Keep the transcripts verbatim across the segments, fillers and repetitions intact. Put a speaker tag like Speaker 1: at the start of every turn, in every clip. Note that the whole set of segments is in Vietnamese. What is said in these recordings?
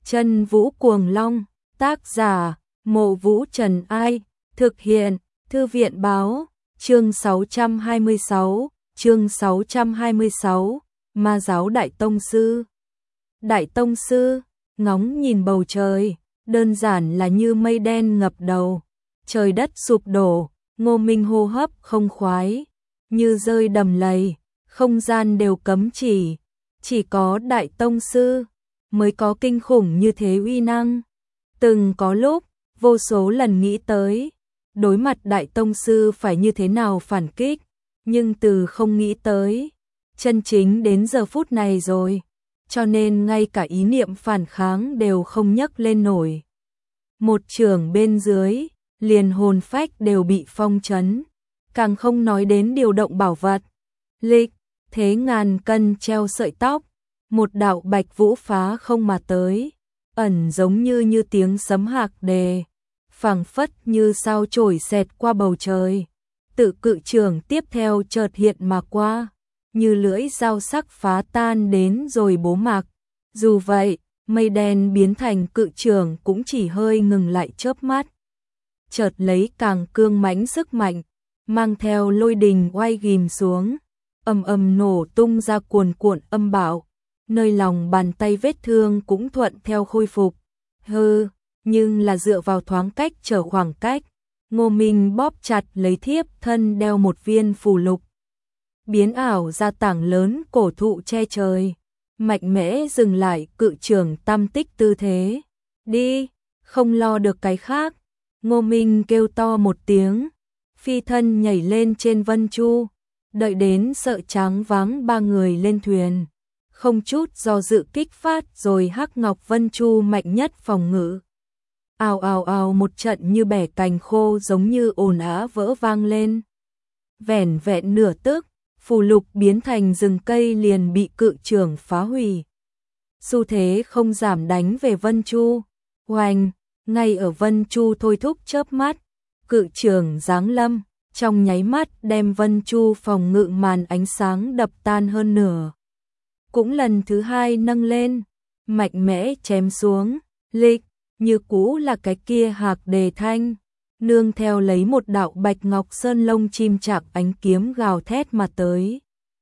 Speaker 1: Chân Vũ Cuồng Long, tác giả, Mộ Vũ Trần Ai, thực hiện, Thư viện Báo, chương sáu trăm hai mươi sáu, chương sáu trăm hai mươi sáu, Ma giáo Đại Tông Sư. Đại Tông Sư, ngóng nhìn bầu trời, đơn giản là như mây đen ngập đầu, trời đất sụp đổ, Ngô Minh hô hấp không khoái, như rơi đầm lầy, không gian đều cấm chỉ, chỉ có Đại Tông Sư mới có kinh khủng như thế uy năng. Từng có lúc, vô số lần nghĩ tới, đối mặt Đại Tông Sư phải như thế nào phản kích, nhưng từ không nghĩ tới, chân chính đến giờ phút này rồi, cho nên ngay cả ý niệm phản kháng đều không nhấc lên nổi. Một chưởng bên dưới, liền hồn phách đều bị phong trấn, càng không nói đến điều động bảo vật. Lịch, thế ngàn cân treo sợi tóc, một đạo bạch vũ phá không mà tới, ẩn giống như như tiếng sấm hạc đề, phảng phất như sao chổi xẹt qua bầu trời. Tự cự trường tiếp theo chợt hiện mà qua, như lưỡi dao sắc phá tan đến rồi bố mạc. Dù vậy, mây đen biến thành cự trường cũng chỉ hơi ngừng lại chớp mắt. Chợt lấy càng cương mãnh sức mạnh, mang theo lôi đình oai ghim xuống, ầm ầm nổ tung ra cuồn cuộn âm bạo, nơi lòng bàn tay vết thương cũng thuận theo khôi phục. Hừ, nhưng là dựa vào thoáng cách trở khoảng cách, Ngô Minh bóp chặt lấy thiếp thân đeo một viên phù lục, biến ảo ra tảng lớn cổ thụ che trời, mạnh mẽ dừng lại cự trường tam tích tư thế. Đi, không lo được cái khác, Ngô Minh kêu to một tiếng, phi thân nhảy lên trên vân chu, đợi đến sợ tráng váng ba người lên thuyền, không chút do dự kích phát rồi hắc ngọc vân chu mạnh nhất phòng ngự. Ào ào ào, một trận như bẻ cành khô giống như ồn ào vỡ vang lên. Vẻn vẹn nửa tức, phù lục biến thành rừng cây liền bị cự trường phá hủy. Xu thế không giảm đánh về vân chu, oanh, ngay ở vân chu thôi thúc chớp mắt, cự trường giáng lâm, trong nháy mắt đem vân chu phòng ngự màn ánh sáng đập tan hơn nửa. Cũng lần thứ hai nâng lên, mạnh mẽ chém xuống, lịch, như cũ là cái kia hạc đề thanh, nương theo lấy một đạo bạch ngọc sơn lông chim chạc ánh kiếm gào thét mà tới.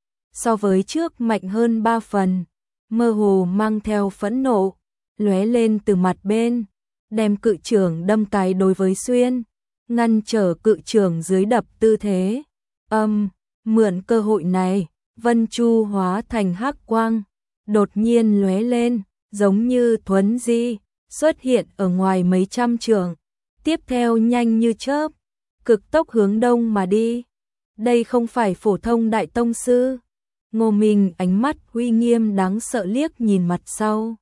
Speaker 1: So với trước mạnh hơn ba phần, mơ hồ mang theo phẫn nộ, lóe lên từ mặt bên, đem cự trường đâm cái đối với xuyên, ngăn trở cự trường dưới đập tư thế. Âm, mượn cơ hội này, vân chu hóa thành hắc quang, đột nhiên lóe lên, giống như thuấn di, xuất hiện ở ngoài mấy trăm trượng, tiếp theo nhanh như chớp, cực tốc hướng đông mà đi. Đây không phải phổ thông Đại Tông Sư. Ngô Minh ánh mắt uy nghiêm đáng sợ liếc nhìn mặt sau.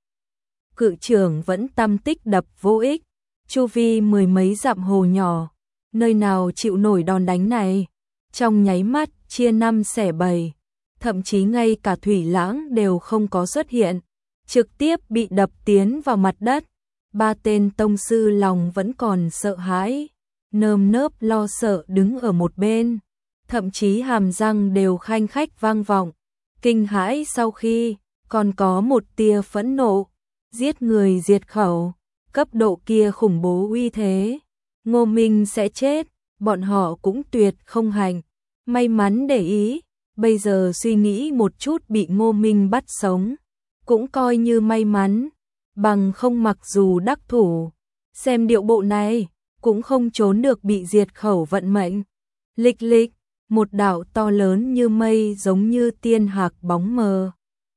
Speaker 1: Cự trường vẫn tâm tích đập vô ích, chu vi mười mấy dặm hồ nhỏ, nơi nào chịu nổi đòn đánh này, trong nháy mắt chia năm xẻ bảy, thậm chí ngay cả thủy lãng đều không có xuất hiện, trực tiếp bị đập tiến vào mặt đất. Ba tên tông sư lòng vẫn còn sợ hãi, nơm nớp lo sợ đứng ở một bên, thậm chí hàm răng đều khanh khách vang vọng. Kinh hãi sau khi, còn có một tia phẫn nộ, giết người diệt khẩu, cấp độ kia khủng bố uy thế. Ngô Minh sẽ chết, bọn họ cũng tuyệt không hành, may mắn để ý, bây giờ suy nghĩ một chút bị Ngô Minh bắt sống, cũng coi như may mắn. Bằng không mặc dù đắc thủ, xem điệu bộ này, cũng không trốn được bị diệt khẩu vận mệnh. Lịch lịch, một đạo to lớn như mây giống như tiên hạc bóng mờ,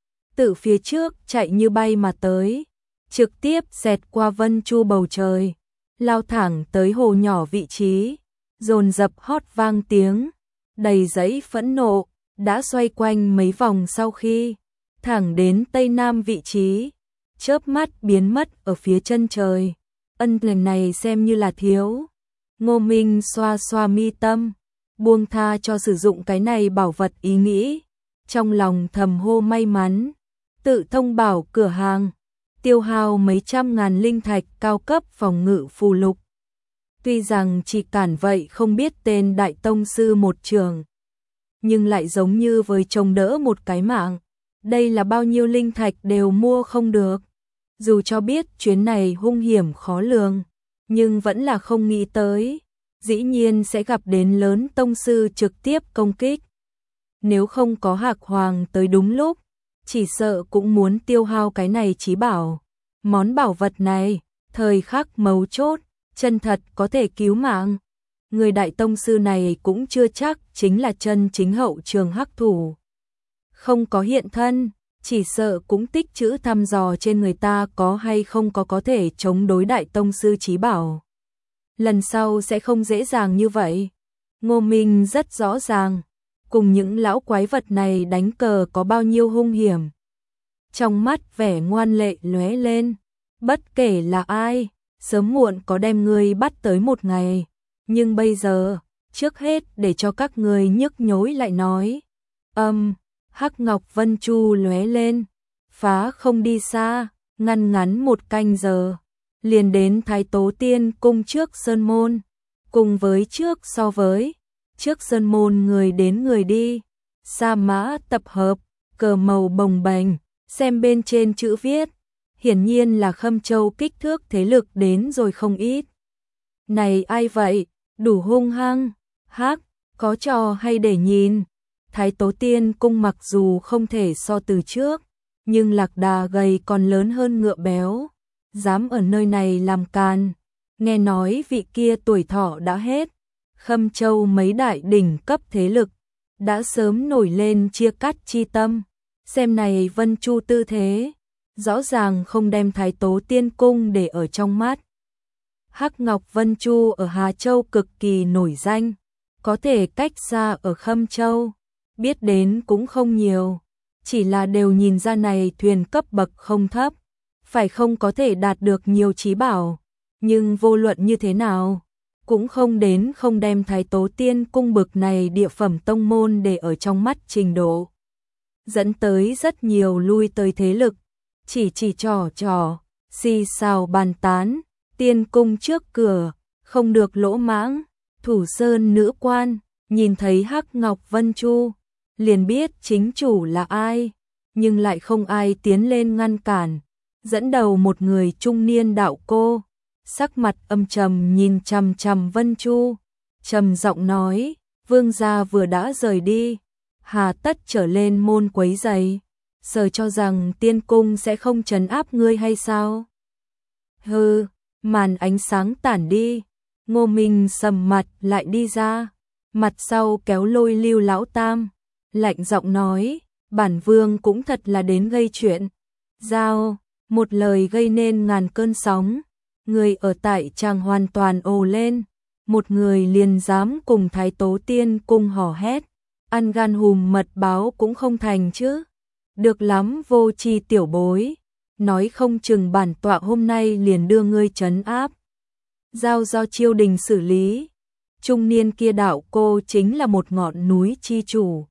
Speaker 1: từ phía trước chạy như bay mà tới, trực tiếp xẹt qua vân chu bầu trời, lao thẳng tới hồ nhỏ vị trí, dồn dập hót vang tiếng, đầy dẫy phẫn nộ, đã xoay quanh mấy vòng sau khi, thẳng đến tây nam vị trí, chớp mắt biến mất ở phía chân trời. Ân lần này xem như là thiếu. Ngô Minh xoa xoa mi tâm, buông tha cho sử dụng cái này bảo vật ý nghĩ, trong lòng thầm hô may mắn. Tự thông bảo cửa hàng, tiêu hao mấy trăm ngàn linh thạch cao cấp phòng ngự phù lục. Tuy rằng chỉ cản vậy không biết tên Đại Tông Sư một trường, nhưng lại giống như với trông đỡ một cái mạng. Đây là bao nhiêu linh thạch đều mua không được. Dù cho biết chuyến này hung hiểm khó lường, nhưng vẫn là không nghĩ tới, dĩ nhiên sẽ gặp đến lớn tông sư trực tiếp công kích. Nếu không có Hạc Hoàng tới đúng lúc, chỉ sợ cũng muốn tiêu hao cái này chí bảo. Món bảo vật này, thời khắc mấu chốt, chân thật có thể cứu mạng. Người đại tông sư này cũng chưa chắc chính là chân chính hậu trường hắc thủ. Không có hiện thân, chỉ sợ cũng tích trữ thăm dò trên người ta có hay không có có thể chống đối đại tông sư chí bảo. Lần sau sẽ không dễ dàng như vậy. Ngô Minh rất rõ ràng, cùng những lão quái vật này đánh cờ có bao nhiêu hung hiểm. Trong mắt vẻ ngoan lệ lóe lên, bất kể là ai, sớm muộn có đem ngươi bắt tới một ngày. Nhưng bây giờ, trước hết để cho các người nhức nhối lại nói. Âm, um, Hắc Ngọc Vân Chu lóe lên, phá không đi xa, ngăn ngắn một canh giờ, liền đến Thái Tố Tiên cung trước sơn môn. Cùng với trước so với, trước sơn môn người đến người đi, sa mã tập hợp, cờ màu bồng bềnh, xem bên trên chữ viết, hiển nhiên là Khâm Châu kích thước thế lực đến rồi không ít. Này ai vậy, đủ hung hăng, hắc, có trò hay để nhìn. Thái Tố Tiên cung mặc dù không thể so từ trước, nhưng lạc đà gầy còn lớn hơn ngựa béo, dám ở nơi này làm càn. Nghe nói vị kia tuổi thọ đã hết, Khâm Châu mấy đại đỉnh cấp thế lực đã sớm nổi lên chia cắt chi tâm. Xem này Vân Chu tư thế, rõ ràng không đem Thái Tố Tiên cung để ở trong mắt. Hắc Ngọc Vân Chu ở Hà Châu cực kỳ nổi danh, có thể cách xa ở Khâm Châu, biết đến cũng không nhiều, chỉ là đều nhìn ra này thuyền cấp bậc không thấp, phải không có thể đạt được nhiều chí bảo, nhưng vô luận như thế nào, cũng không đến không đem Thái Tố Tiên cung bực này địa phẩm tông môn để ở trong mắt trình độ. Dẫn tới rất nhiều lui tới thế lực, chỉ chỉ trò trò, xì xào bàn tán, tiên cung trước cửa, không được lỗ mãng. Thủ Sơn nữ quan, nhìn thấy Hắc Ngọc Vân Chu, liền biết chính chủ là ai, nhưng lại không ai tiến lên ngăn cản. Dẫn đầu một người trung niên đạo cô, sắc mặt âm trầm nhìn chằm chằm Vân Chu, trầm giọng nói, vương gia vừa đã rời đi, hà tất trở lên môn quấy rầy, sợ cho rằng tiên cung sẽ không trấn áp ngươi hay sao? Hừ, màn ánh sáng tản đi, Ngô Minh sầm mặt lại đi ra, mặt sau kéo lôi Lưu lão tam, lạnh giọng nói, bản vương cũng thật là đến gây chuyện. Giao, một lời gây nên ngàn cơn sóng, người ở tại tràng hoàn toàn ồ lên, một người liền dám cùng Thái Tố Tiên cung hò hét, ăn gan hùm mật báo cũng không thành chứ. Được lắm vô tri tiểu bối, nói không chừng bản tọa hôm nay liền đưa ngươi trấn áp. Giao do triều đình xử lý, trung niên kia đạo cô chính là một ngọn núi chi chủ.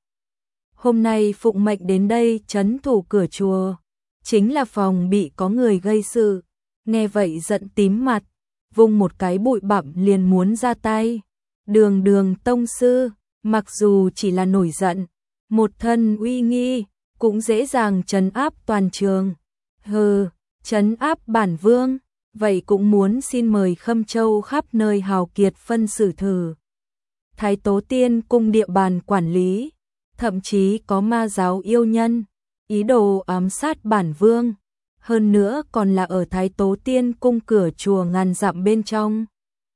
Speaker 1: Hôm nay phụng mệnh đến đây trấn thủ cửa chùa, chính là phòng bị có người gây sự. Nghe vậy giận tím mặt, vung một cái bụi bặm liền muốn ra tay. Đường đường tông sư, mặc dù chỉ là nổi giận, một thân uy nghi, cũng dễ dàng trấn áp toàn trường. Hừ, trấn áp bản vương, vậy cũng muốn xin mời Khâm Châu khắp nơi hào kiệt phân xử thử. Thái Tố Tiên cung địa bàn quản lý, thậm chí có ma giáo yêu nhân, ý đồ ám sát bản vương, hơn nữa còn là ở Thái Tố Tiên cung cửa chùa ngàn dặm bên trong.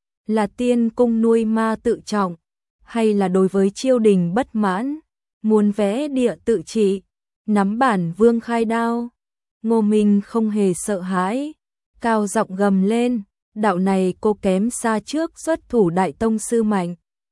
Speaker 1: Là tiên cung nuôi ma tự trọng, hay là đối với triều đình bất mãn, muốn vẽ địa tự trị, nắm bản vương khai đao. Ngô Minh không hề sợ hãi, cao giọng gầm lên, đạo này cô kém xa trước xuất thủ đại tông sư mạnh.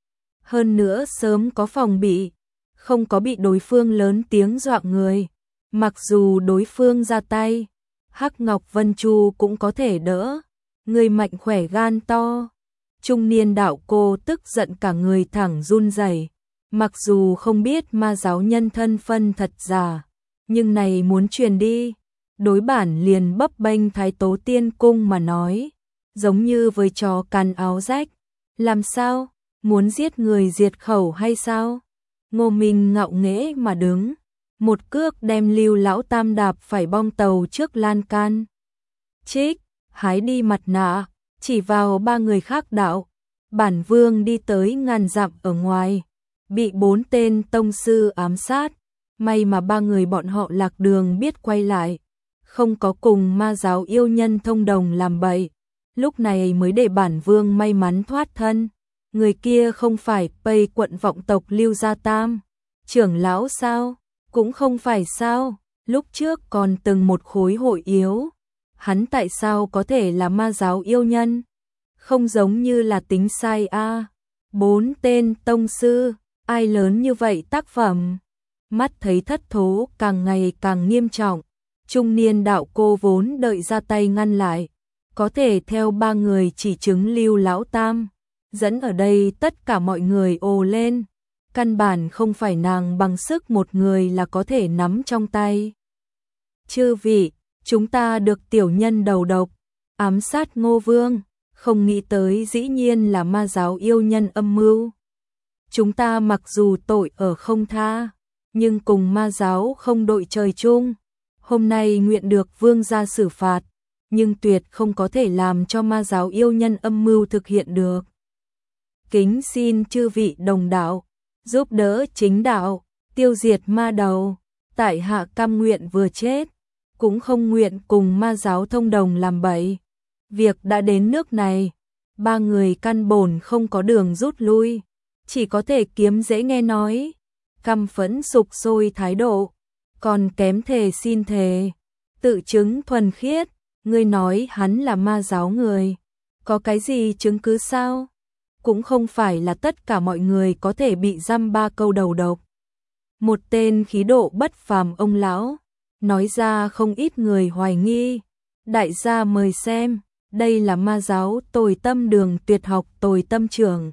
Speaker 1: Hơn nữa sớm có phòng bị, không có bị đối phương lớn tiếng dọa người. Mặc dù đối phương ra tay, Hắc Ngọc Vân Chu cũng có thể đỡ, người mạnh khỏe gan to. Trung niên đạo cô tức giận cả người thẳng run rẩy. Mặc dù không biết ma giáo nhân thân phân thật giả, nhưng này muốn truyền đi, đối bản liền bấp bênh Thái Tố Tiên cung mà nói, giống như với chó cắn áo rách. Làm sao? Muốn giết người diệt khẩu hay sao? Ngô Minh ngạo nghễ mà đứng, một cước đem Lưu lão tam đạp phải bong tàu trước lan can. Trích, hái đi mặt nạ, chỉ vào ba người khác đạo. Bản vương đi tới ngàn dặm ở ngoài, bị bốn tên tông sư ám sát, may mà ba người bọn họ lạc đường biết quay lại, không có cùng ma giáo yêu nhân thông đồng làm bậy, lúc này mới để bản vương may mắn thoát thân. Người kia không phải Pây quận vọng tộc Lưu Gia Tam, trưởng lão sao? Cũng không phải sao, lúc trước còn từng một khối hội yếu, hắn tại sao có thể là ma giáo yêu nhân? Không giống như là tính sai a. À. Bốn tên tông sư, ai lớn như vậy tác phẩm? Mắt thấy thất thố càng ngày càng nghiêm trọng, trung niên đạo cô vốn đợi ra tay ngăn lại, có thể theo ba người chỉ chứng Lưu lão tam, dẫn ở đây tất cả mọi người ồ lên, căn bản không phải nàng bằng sức một người là có thể nắm trong tay. Chư vị, chúng ta được tiểu nhân đầu độc, ám sát Ngô Vương, không nghĩ tới dĩ nhiên là ma giáo yêu nhân âm mưu. Chúng ta mặc dù tội ở không tha, nhưng cùng ma giáo không đội trời chung. Hôm nay nguyện được vương gia xử phạt, nhưng tuyệt không có thể làm cho ma giáo yêu nhân âm mưu thực hiện được. Kính xin chư vị đồng đạo, giúp đỡ chính đạo, tiêu diệt ma đầu, tại hạ cam nguyện vừa chết, cũng không nguyện cùng ma giáo thông đồng làm bậy. Việc đã đến nước này, ba người căn bổn không có đường rút lui, chỉ có thể kiếm dễ nghe nói, căm phẫn sục sôi thái độ, còn kém thề xin thề, tự chứng thuần khiết, ngươi nói hắn là ma giáo người, có cái gì chứng cứ sao? Cũng không phải là tất cả mọi người có thể bị giam ba câu đầu độc. Một tên khí độ bất phàm ông lão, nói ra không ít người hoài nghi, đại gia mời xem, đây là ma giáo Tồi Tâm Đường tuyệt học Tồi Tâm Trưởng.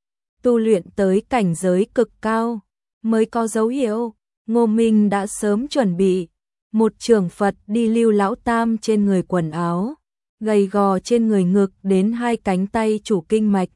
Speaker 1: Tu luyện tới cảnh giới cực cao, mới có dấu hiệu, Ngô Minh đã sớm chuẩn bị, một trường Phật đi Lưu lão tam trên người quần áo, gầy gò trên người ngực đến hai cánh tay chủ kinh mạch.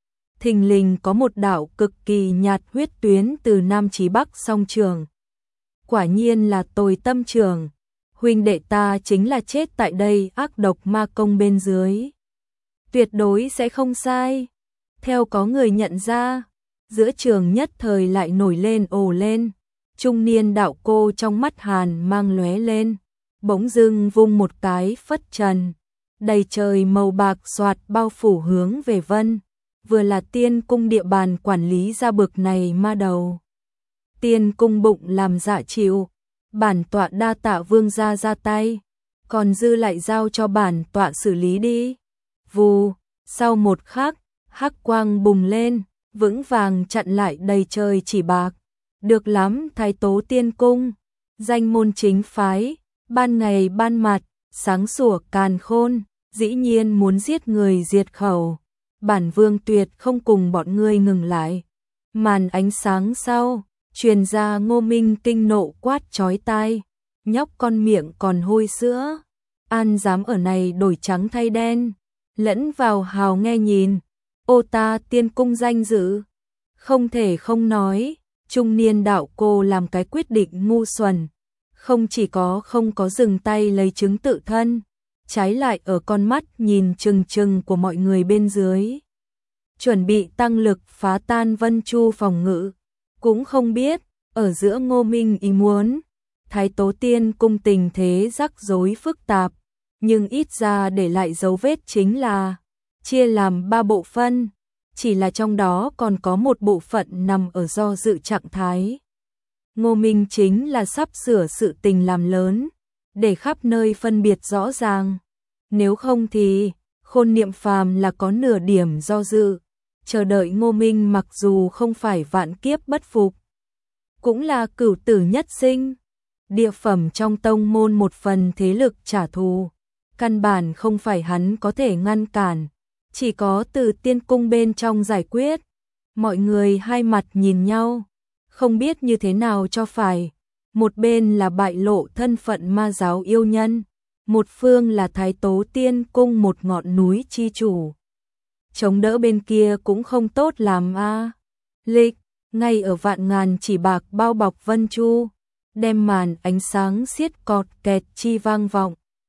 Speaker 1: Thình lình có một đạo cực kỳ nhạt huyết tuyến từ Nam chí Bắc song trường. Quả nhiên là Tồi Tâm Trưởng, huynh đệ ta chính là chết tại đây ác độc ma công bên dưới. Tuyệt đối sẽ không sai. Theo có người nhận ra, giữa trường nhất thời lại nổi lên ồ lên, trung niên đạo cô trong mắt hàn mang lóe lên, bỗng dưng vung một cái phất trần, đầy trời màu bạc xoạt bao phủ hướng về Vân, vừa là Tiên cung địa bàn quản lý ra bực này ma đầu. Tiên cung bụng làm dạ chịu, bản tọa đa tạ vương gia ra tay, còn dư lại giao cho bản tọa xử lý đi. Vù, sau một khắc, hắc quang bùng lên, vững vàng chặn lại đầy trời chỉ bạc. Được lắm, Thái Tố Tiên cung, danh môn chính phái, ban ngày ban mặt, sáng sủa càn khôn, dĩ nhiên muốn giết người diệt khẩu. Bản vương tuyệt không cùng bọn ngươi ngừng lại. Màn ánh sáng sau, truyền ra Ngô Minh kinh nộ quát chói tai, nhóc con miệng còn hôi sữa, an dám ở này đổi trắng thay đen, lẫn vào hào nghe nhìn, ô ta tiên cung danh dự, không thể không nói, trung niên đạo cô làm cái quyết định ngu xuẩn, không chỉ có không có dừng tay lấy chứng tự thân, trái lại ở con mắt nhìn chừng chừng của mọi người bên dưới, chuẩn bị tăng lực phá tan Vân Chu phòng ngự, cũng không biết, ở giữa Ngô Minh ý muốn, Thái Tố Tiên cung tình thế rắc rối phức tạp, nhưng ít ra để lại dấu vết chính là, chia làm ba bộ phân, chỉ là trong đó còn có một bộ phận nằm ở do dự trạng thái. Ngô Minh chính là sắp sửa sự tình làm lớn, để khắp nơi phân biệt rõ ràng, nếu không thì, Khôn Niệm Phàm là có nửa điểm do dự, chờ đợi Ngô Minh mặc dù không phải vạn kiếp bất phục, cũng là cửu tử nhất sinh, địa phẩm trong tông môn một phần thế lực trả thù, căn bản không phải hắn có thể ngăn cản, chỉ có từ tiên cung bên trong giải quyết. Mọi người hai mặt nhìn nhau, không biết như thế nào cho phải, một bên là bại lộ thân phận ma giáo yêu nhân, một phương là Thái Tố Tiên cung một ngọn núi chi chủ. Chống đỡ bên kia cũng không tốt làm a. À. Lịch, ngay ở vạn ngàn chỉ bạc bao bọc Vân Chu, đem màn ánh sáng xiết cọt kẹt chi vang vọng,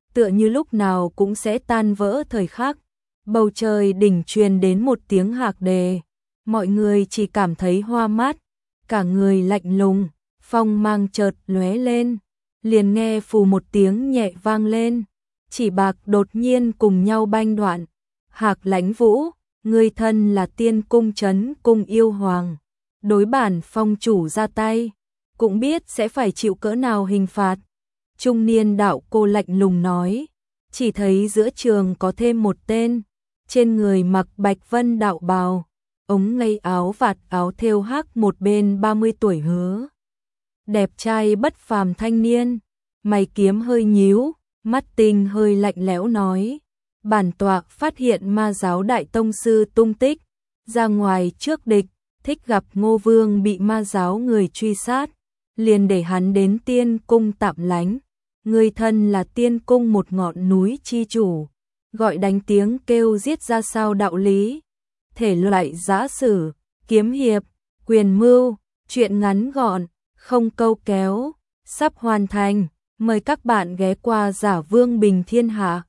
Speaker 1: tựa như lúc nào cũng sẽ tan vỡ thời khắc. Bầu trời đỉnh truyền đến một tiếng hạc đề, mọi người chỉ cảm thấy hoa mắt, cả người lạnh lùng, phong mang chợt lóe lên, liền nghe phù một tiếng nhẹ vang lên, chỉ bạc đột nhiên cùng nhau banh đoạn. Hạc Lãnh Vũ, người thân là Tiên Cung Trấn Cung yêu hoàng, đối bản phong chủ ra tay, cũng biết sẽ phải chịu cỡ nào hình phạt. Trung niên đạo cô lạnh lùng nói, chỉ thấy giữa trường có thêm một tên, trên người mặc bạch vân đạo bào, ống ngây áo vạt áo thêu hắc, một bên ba mươi tuổi hứa. Đẹp trai bất phàm thanh niên, mày kiếm hơi nhíu, mắt tinh hơi lạnh lẽo nói, bản tọa phát hiện ma giáo đại tông sư tung tích, ra ngoài trước địch, thích gặp Ngô Vương bị ma giáo người truy sát, liền để hắn đến Tiên Cung tạm lánh. Người thân là Tiên Cung một ngọn núi chi chủ, gọi đánh tiếng kêu giết ra sao đạo lý. Thể loại giã sử, kiếm hiệp, quyền mưu, chuyện ngắn gọn, không câu kéo, sắp hoàn thành. Mời các bạn ghé qua Giả Vương Bình Thiên Hạ.